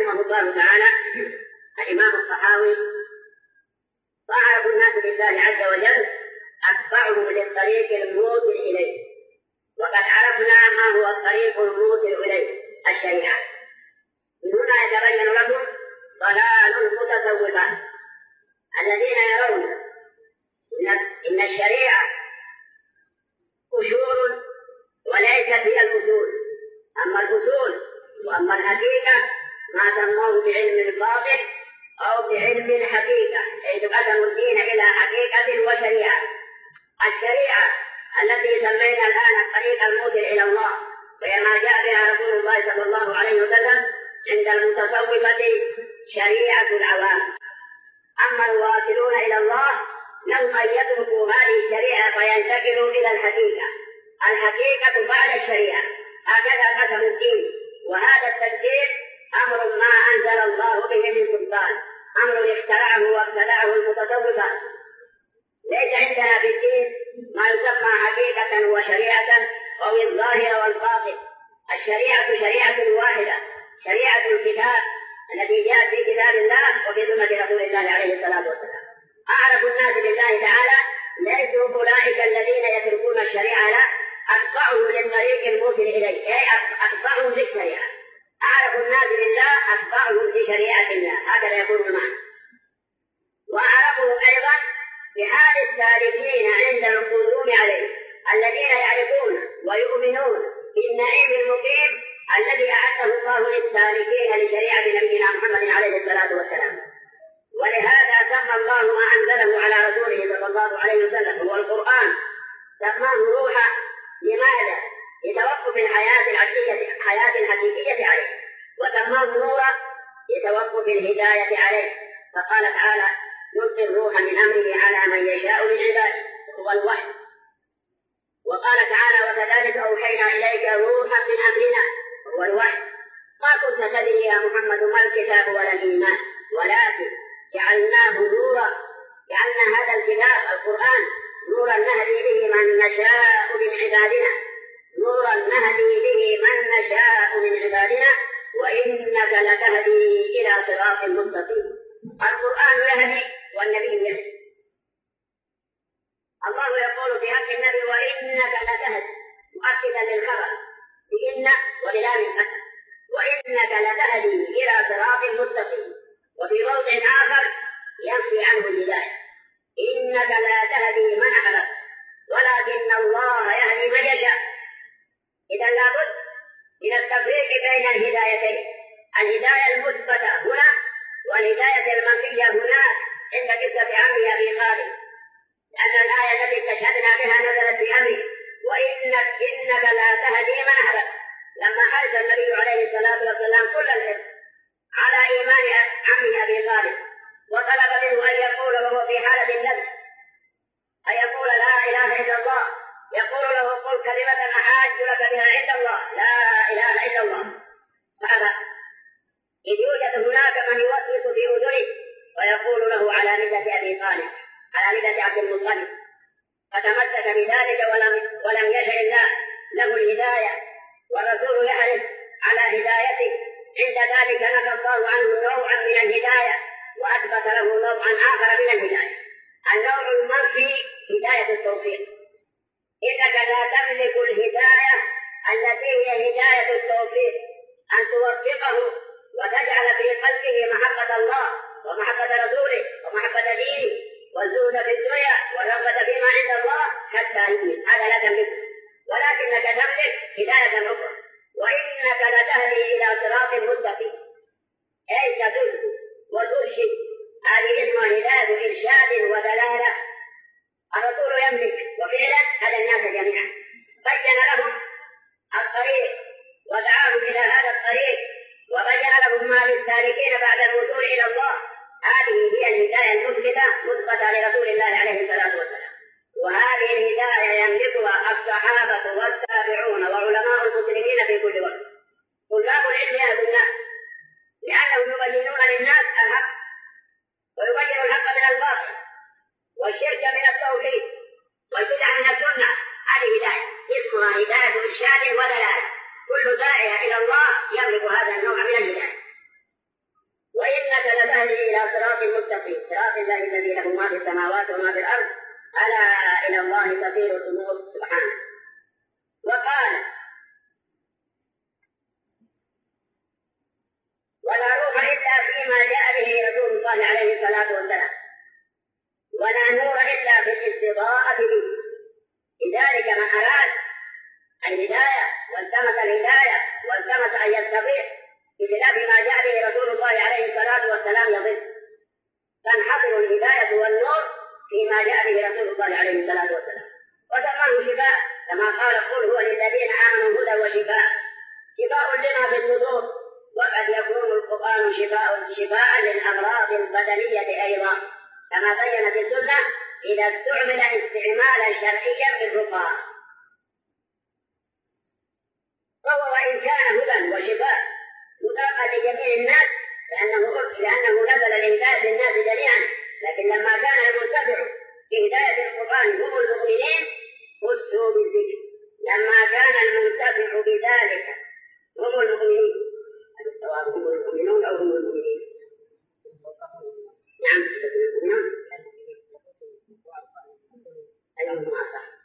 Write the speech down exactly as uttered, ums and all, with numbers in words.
رحمه الله تعالى الإمام الطحاوي: فأعرف الناس بالله عز وجل أتبعهم للطريق الموصل إليه، وقد عرفنا ما هو الطريق الموصل إليه الشريعة. من هنا يتبين لكم ضلال المتصوفة الذين يرون إن الشريعة أصول وليست هي الأصول، أما الأصول وأما الحقيقة ما سموه بعلم الباطل أو بعلم الحقيقة، أي قسموا الدين إلى حقيقة وشريعة. الشريعة التي سمينا الآن الطريق الموصل إلى الله، وهي ما جاء بها رسول الله صلى الله عليه وسلم، عند المتصوفة شريعة العوام. أما الواصلون إلى الله لهم أن يتركوا هذه الشريعة فينتقلوا إلى الحقيقة، الحقيقة بعد الشريعة. هكذا قسم الدين، وهذا التدبير أمر ما أنزل الله به من سلطان، أمر اخترعه وابتدعه المتصوفة. ليس عندنا في الدين ما يسمى حقيقة وشريعة أو الظاهر والباطن. الشريعة شريعة واحدة، شريعة الكتاب التي جاءت في كتاب الله وفي سنة رسول الله عليه الصلاة والسلام. أعرف الناس بالله تعالى ليسوا أولئك الذين يتركون الشريعة، لا، أتبعهم للطريق الموصل إليه، أي أتبعهم للشريعة. أعرف الناس بالله أتبعهم لشريعة الله، هكذا يكون المعنى. وأعرفهم أيضا بحال السالكين عند القدوم عليه، الذين يعرفون ويؤمنون بالنعيم المقيم الذي أعده الله للسالكين لشريعة نبينا محمد عليه الصلاة والسلام. ولهذا سمى الله ما أنزله على رسوله صلى الله عليه وسلم هو القرآن، سماه روحا. لماذا؟ لتوقف الحياة العشية حياة الحقيقية عليه، وسماه نورا لتوقف الهداية عليه. فقال تعالى: يلقي الروح من أمره على من يشاء من عباده، هو الوحي. وقال تعالى: وكذلك أوحينا إليك روحا من أمرنا، هو الوحي. ما كنت تدري يا محمد ما الكتاب ولا الإيمان، ولكن جعلناه نورا، جعلنا هذا الكتاب القرآن نورا نهدي به من نشاء من عبادنا، نورا نهدي به من نشاء من عبادنا، وإنك لتهدي إلى صراط مستقيم. القرآن يهدي والنبي يهدي. الله يقول في حق النبي: وإنك لتهدي، مؤكدا للخبر بإن وللام الأسد، وإنك لتهدي إلى صراط مستقيم. وفي موضع آخر ينفي عنه الهداية: إنك لا تهدي من أحببت ولكن الله يهدي من يشاء. إذا لابد من التفريق بين الهدايتين، الهداية المثبتة هنا والهداية المنفية هناك عند قصة عم أبي طالب، لأن الآية التي استشهدنا بها نزلت بأمره: وإنك إنك لا تهدي من أحببت. لما حرص النبي عليه الصلاة والسلام كل الحرص على إيمان عمه أبي طالب، وطلب منه أن يقول وهو في حالة النذر، أن يقول لا إله إلا الله، يقول له: قل كلمة أحاج لك بها عند الله، لا إله إلا الله. فأبى، إذ يوجد هناك من يوسوس في أذنه ويقول له على ملة أبي طالب، على ملة عبد المطلب، فتمسك بذلك ولم ولم يشاء الله له الهداية، والرسول يحرص على هدايته. عند ذلك نفى الله عنه نوعا من الهداية وأثبت له نوعا آخر من الهداية. النوع المنفي هداية التوفيق، إنك لا تملك الهداية التي هي هداية التوفيق، أن توفقه وتجعل في قلبه محبة الله ومحبة رسوله ومحبة دينه والزهد في الدنيا والرغبة فيما عند الله حتى يؤمن. هذا لا تملكه، ولكنك تملك هداية أخرى: وإنك لتهدي إلى صراط مستقيم، أي تدل وترشد. هذه اسمها هداية إرشاد ودلالة. الرسول يملك وفعلا هذا الناس جميعا، بين لهم الطريق ودعاهم إلى هذا الطريق، وبين لهم ما للسالكين بعد الوصول إلى الله. هذه هي الهداية المثبتة مثبتة لرسول الله عليه الصلاة والسلام. وهذه الهداية يملكها الصحابة والتابعون وعلماء المسلمين في كل وقت. طلاب العلم أهل الناس، لأنهم يبينون للناس الحق ويبين الحق من الباطل والشرك من التوحيد والبدع من السنة. هذه هداية اسمها هداية إرشاد ودلالة. كل داعية إلى الله يملك هذا النوع من الهداية. يهدي إلى صراط مستقيم صراط الله الذي له ما في السماوات وما في الأرض ألا إلى الله تصير الأمور سبحانه. وقال ولا روح إلا فيما جاء به رسول الله عليه الصلاة والسلام ولا نور إلا بالاستضاءة به. لذلك من أراد الهداية والتمس الهداية والتمس أن يستطيع بخلاف ما جاء به رسول الله عليه الصلاة والسلام يضل، تنحصر الهداية والنور فيما جاء به رسول الله عليه الصلاة والسلام. وسماه شفاء كما قال قل هو للذين آمنوا هدى وشفاء، شفاء لما في الصدور، وقد يكون القرآن شفاء شفاء للأمراض البدنية أيضا كما بينت السنة إذا استعمل استعمالا شرعيا بالرقى. فهو وإن كان هدى وشفاء مطلقا لجميع الناس لأنه لأنه نزل لهداية الناس جميعا، لكن لما كان المنتفع بهداية القرآن هم المؤمنين خصوا بالذكر. لما كان المنتفع بذلك هم المؤمنين، الصواب هم المؤمنون أو هم المؤمنين؟ نعم المؤمنون. أيهما صح؟